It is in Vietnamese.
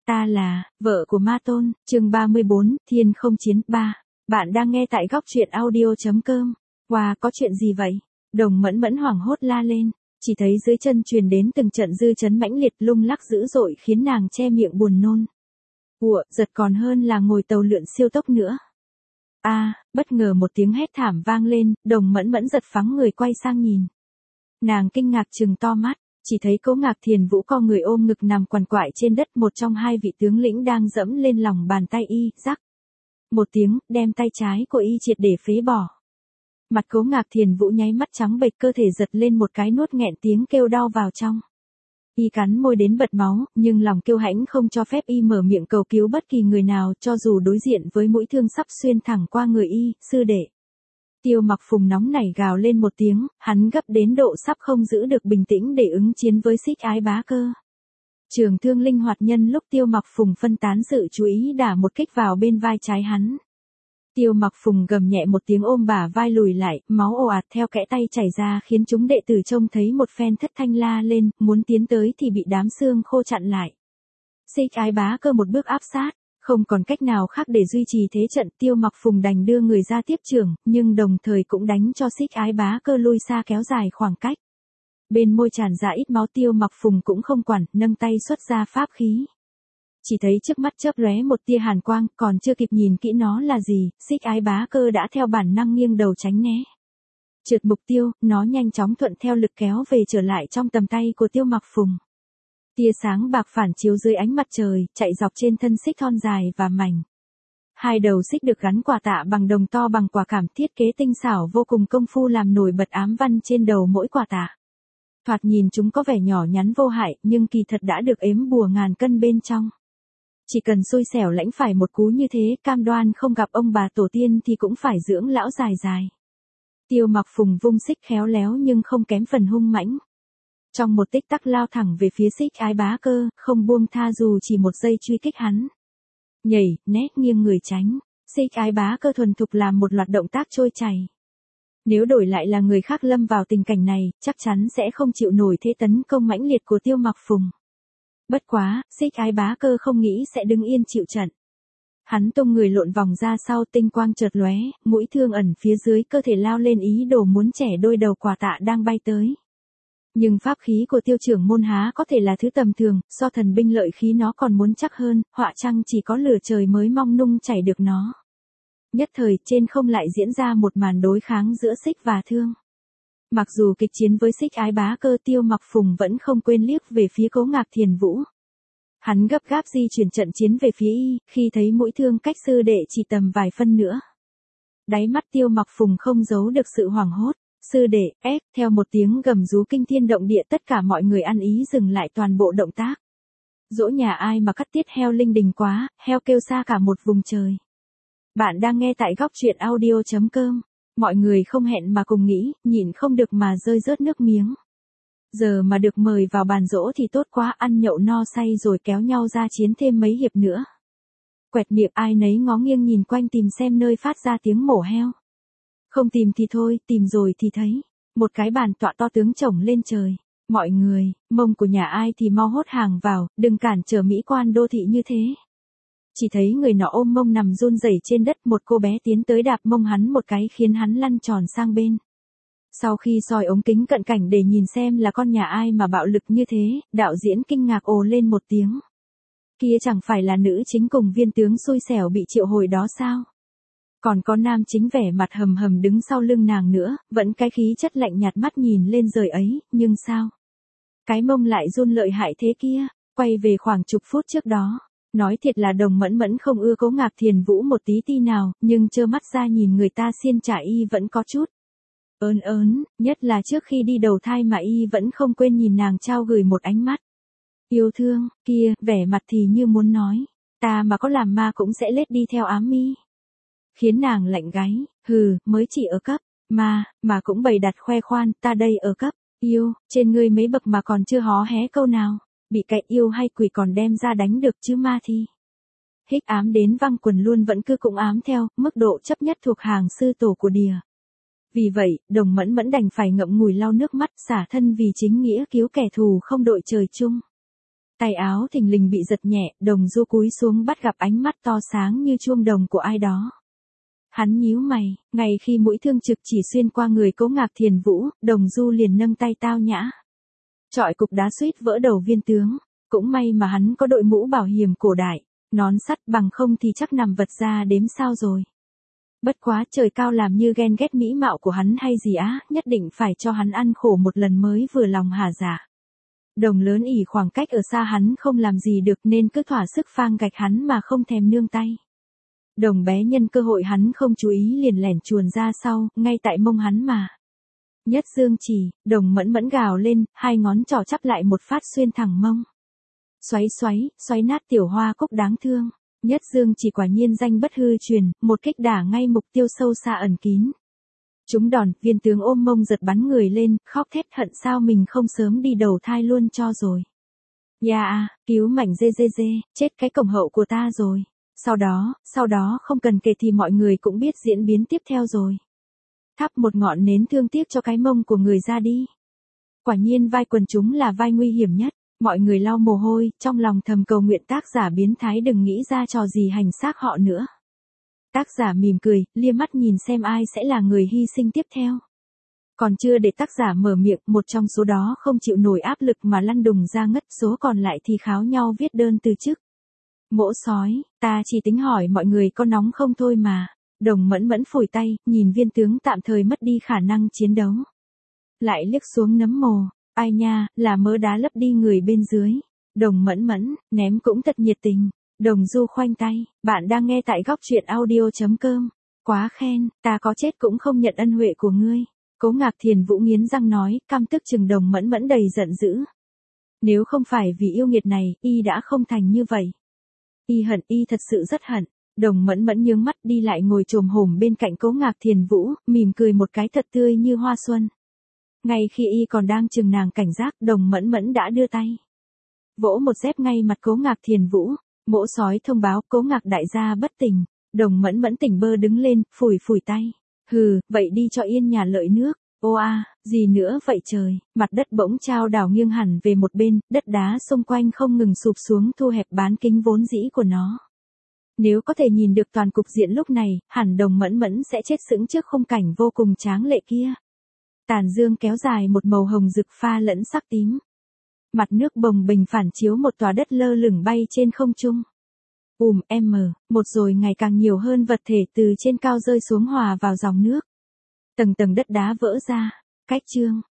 Ta là vợ của Ma Tôn, chương 34, Thiên không chiến 3. Bạn đang nghe tại góc truyện audio.com. Wow, có chuyện gì vậy? Đồng Mẫn Mẫn hoảng hốt la lên, chỉ thấy dưới chân truyền đến từng trận dư chấn mãnh liệt lung lắc dữ dội khiến nàng che miệng buồn nôn. Ủa, giật còn hơn là ngồi tàu lượn siêu tốc nữa. Bất ngờ một tiếng hét thảm vang lên, Đồng Mẫn Mẫn giật phắng người quay sang nhìn. Nàng kinh ngạc trừng to mắt. Chỉ thấy Cố Ngạc Thiền Vũ co người ôm ngực nằm quằn quại trên đất, một trong hai vị tướng lĩnh đang dẫm lên lòng bàn tay y, rắc. Một tiếng, đem tay trái của y triệt để phế bỏ. Mặt Cố Ngạc Thiền Vũ nháy mắt trắng bệch, cơ thể giật lên một cái, nuốt nghẹn tiếng kêu đau vào trong. Y cắn môi đến bật máu, nhưng lòng kiêu hãnh không cho phép y mở miệng cầu cứu bất kỳ người nào, cho dù đối diện với mũi thương sắp xuyên thẳng qua người y. Sư đệ. Tiêu Mặc Phùng nóng nảy gào lên một tiếng, hắn gấp đến độ sắp không giữ được bình tĩnh để ứng chiến với Xích Ái Bá Cơ. Trường thương linh hoạt nhân lúc Tiêu Mặc Phùng phân tán sự chú ý đả một kích vào bên vai trái hắn. Tiêu Mặc Phùng gầm nhẹ một tiếng ôm bả vai lùi lại, máu ồ ạt theo kẽ tay chảy ra khiến chúng đệ tử trông thấy một phen thất thanh la lên, muốn tiến tới thì bị đám xương khô chặn lại. Xích Ái Bá Cơ một bước áp sát. Không còn cách nào khác để duy trì thế trận, Tiêu Mặc Phùng đành đưa người ra tiếp trưởng, nhưng đồng thời cũng đánh cho Xích Ái Bá Cơ lui xa kéo dài khoảng cách. Bên môi tràn ra ít máu, Tiêu Mặc Phùng cũng không quản, nâng tay xuất ra pháp khí. Chỉ thấy trước mắt chớp lóe một tia hàn quang, còn chưa kịp nhìn kỹ nó là gì, Xích Ái Bá Cơ đã theo bản năng nghiêng đầu tránh né. Trượt mục tiêu, nó nhanh chóng thuận theo lực kéo về trở lại trong tầm tay của Tiêu Mặc Phùng. Tia sáng bạc phản chiếu dưới ánh mặt trời, chạy dọc trên thân xích thon dài và mảnh. Hai đầu xích được gắn quả tạ bằng đồng to bằng quả cảm, thiết kế tinh xảo vô cùng, công phu làm nổi bật ám văn trên đầu mỗi quả tạ. Thoạt nhìn chúng có vẻ nhỏ nhắn vô hại, nhưng kỳ thật đã được ếm bùa ngàn cân bên trong. Chỉ cần xui xẻo lãnh phải một cú như thế, cam đoan không gặp ông bà tổ tiên thì cũng phải dưỡng lão dài dài. Tiêu Mặc Phùng vung xích khéo léo nhưng không kém phần hung mãnh. Trong một tích tắc lao thẳng về phía Xích Ái Bá Cơ, không buông tha dù chỉ một giây truy kích hắn. Nhảy, né, nghiêng người tránh, Xích Ái Bá Cơ thuần thục làm một loạt động tác trôi chảy. Nếu đổi lại là người khác lâm vào tình cảnh này, chắc chắn sẽ không chịu nổi thế tấn công mãnh liệt của Tiêu Mặc Phùng. Bất quá, Xích Ái Bá Cơ không nghĩ sẽ đứng yên chịu trận. Hắn tung người lộn vòng ra sau, tinh quang chợt lóe, mũi thương ẩn phía dưới cơ thể lao lên, ý đồ muốn chẻ đôi đầu quả tạ đang bay tới. Nhưng pháp khí của Tiêu trưởng môn há có thể là thứ tầm thường, so thần binh lợi khí nó còn muốn chắc hơn, họa chăng chỉ có lửa trời mới mong nung chảy được nó. Nhất thời trên không lại diễn ra một màn đối kháng giữa xích và thương. Mặc dù kịch chiến với Xích Ái Bá Cơ, Tiêu Mặc Phùng vẫn không quên liếc về phía Cố Ngạc Thiền Vũ. Hắn gấp gáp di chuyển trận chiến về phía y, khi thấy mũi thương cách sư đệ chỉ tầm vài phân nữa. Đáy mắt Tiêu Mặc Phùng không giấu được sự hoảng hốt. Sư đệ, theo một tiếng gầm rú kinh thiên động địa, tất cả mọi người ăn ý dừng lại toàn bộ động tác. Dỗ nhà ai mà cắt tiết heo linh đình quá, heo kêu xa cả một vùng trời. Bạn đang nghe tại góc truyện audio.com. Mọi người không hẹn mà cùng nghĩ, nhịn không được mà rơi rớt nước miếng. Giờ mà được mời vào bàn dỗ thì tốt quá, ăn nhậu no say rồi kéo nhau ra chiến thêm mấy hiệp nữa. Quẹt miệng, ai nấy ngó nghiêng nhìn quanh tìm xem nơi phát ra tiếng mổ heo. Không tìm thì thôi, tìm rồi thì thấy. Một cái bàn tọa to tướng chổng lên trời. Mọi người, mông của nhà ai thì mau hốt hàng vào, đừng cản trở mỹ quan đô thị như thế. Chỉ thấy người nọ ôm mông nằm run rẩy trên đất, một cô bé tiến tới đạp mông hắn một cái khiến hắn lăn tròn sang bên. Sau khi soi ống kính cận cảnh để nhìn xem là con nhà ai mà bạo lực như thế, đạo diễn kinh ngạc ồ lên một tiếng. Kia chẳng phải là nữ chính cùng viên tướng xui xẻo bị triệu hồi đó sao? Còn có nam chính vẻ mặt hầm hầm đứng sau lưng nàng nữa, vẫn cái khí chất lạnh nhạt, mắt nhìn lên trời ấy, nhưng sao? Cái mông lại run lợi hại thế kia, quay về khoảng chục phút trước đó. Nói thiệt là Đồng Mẫn Mẫn không ưa Cố Ngạc Thiền Vũ một tí ti nào, nhưng trơ mắt ra nhìn người ta xiên trả y vẫn có chút ớn, nhất là trước khi đi đầu thai mà y vẫn không quên nhìn nàng trao gửi một ánh mắt yêu thương, kia, vẻ mặt thì như muốn nói, ta mà có làm ma cũng sẽ lết đi theo ám mi. Khiến nàng lạnh gáy, mới chỉ ở cấp, mà cũng bày đặt khoe khoan, ta đây ở cấp, yêu, trên ngươi mấy bậc mà còn chưa hó hé câu nào, bị cậy yêu hay quỷ còn đem ra đánh được chứ ma thì. Hích ám đến văng quần luôn, vẫn cứ cũng ám theo, mức độ chấp nhất thuộc hàng sư tổ của đìa. Vì vậy, Đồng Mẫn Mẫn đành phải ngậm ngùi lau nước mắt, xả thân vì chính nghĩa cứu kẻ thù không đội trời chung. Tay áo thình lình bị giật nhẹ, Đồng Du cúi xuống bắt gặp ánh mắt to sáng như chuông đồng của ai đó. Hắn nhíu mày, ngay khi mũi thương trực chỉ xuyên qua người Cố Ngạc Thiền Vũ, Đồng Du liền nâng tay tao nhã. Chọi cục đá suýt vỡ đầu viên tướng, cũng may mà hắn có đội mũ bảo hiểm cổ đại, nón sắt, bằng không thì chắc nằm vật ra đếm sao rồi. Bất quá trời cao làm như ghen ghét mỹ mạo của hắn hay gì á, nhất định phải cho hắn ăn khổ một lần mới vừa lòng hả dạ. Đồng lớn ỉ khoảng cách ở xa hắn không làm gì được nên cứ thỏa sức phang gạch hắn mà không thèm nương tay. Đồng bé nhân cơ hội hắn không chú ý liền lẻn chuồn ra sau, ngay tại mông hắn mà. Nhất dương chỉ, Đồng mẫn mẫn gào lên, hai ngón trỏ chắp lại một phát xuyên thẳng mông. Xoáy xoáy, xoáy nát tiểu hoa cúc đáng thương. Nhất dương chỉ quả nhiên danh bất hư truyền, một kích đả ngay mục tiêu sâu xa ẩn kín. Trúng đòn, viên tướng ôm mông giật bắn người lên, khóc thét hận sao mình không sớm đi đầu thai luôn cho rồi. Cứu mảnh dê, chết cái cổng hậu của ta rồi. Sau đó không cần kể thì mọi người cũng biết diễn biến tiếp theo rồi. Thắp một ngọn nến thương tiếc cho cái mông của người ra đi. Quả nhiên vai quần chúng là vai nguy hiểm nhất. Mọi người lau mồ hôi, trong lòng thầm cầu nguyện tác giả biến thái đừng nghĩ ra trò gì hành xác họ nữa. Tác giả mỉm cười, lia mắt nhìn xem ai sẽ là người hy sinh tiếp theo. Còn chưa để tác giả mở miệng, một trong số đó không chịu nổi áp lực mà lăn đùng ra ngất, số còn lại thì kháo nhau viết đơn từ chức. Mỗ sói, ta chỉ tính hỏi mọi người có nóng không thôi mà. Đồng mẫn mẫn phủi tay, nhìn viên tướng tạm thời mất đi khả năng chiến đấu. Lại liếc xuống nấm mồ. Ai nha, là mớ đá lấp đi người bên dưới. Đồng mẫn mẫn, ném cũng thật nhiệt tình. Đồng Du khoanh tay, bạn đang nghe tại góc truyện audio.com. Quá khen, ta có chết cũng không nhận ân huệ của ngươi. Cố Ngạc Thiền Vũ nghiến răng nói, căm tức chừng Đồng mẫn mẫn đầy giận dữ. Nếu không phải vì yêu nghiệt này, y đã không thành như vậy. Y hận, y thật sự rất hận. Đồng mẫn mẫn nhướng mắt đi lại ngồi chồm hổm bên cạnh Cố Ngạc Thiền Vũ, mỉm cười một cái thật tươi như hoa xuân. Ngay khi y còn đang chừng nàng cảnh giác, Đồng mẫn mẫn đã đưa tay. Vỗ một dép ngay mặt Cố Ngạc Thiền Vũ. Mỗ sói thông báo Cố Ngạc đại gia bất tỉnh. Đồng mẫn mẫn tỉnh bơ đứng lên, phủi tay. Hừ, vậy đi cho yên nhà lợi nước. Ô a, gì nữa vậy trời. Mặt đất bỗng chao đảo nghiêng hẳn về một bên, đất đá xung quanh không ngừng sụp xuống thu hẹp bán kính vốn dĩ của nó. Nếu có thể nhìn được toàn cục diện lúc này, hẳn Đồng mẫn mẫn sẽ chết sững trước khung cảnh vô cùng tráng lệ kia. Tàn dương kéo dài một màu hồng rực pha lẫn sắc tím. Mặt nước bồng bềnh phản chiếu một tòa đất lơ lửng bay trên không trung. Một rồi ngày càng nhiều hơn vật thể từ trên cao rơi xuống hòa vào dòng nước. Tầng tầng đất đá vỡ ra. Cách chương.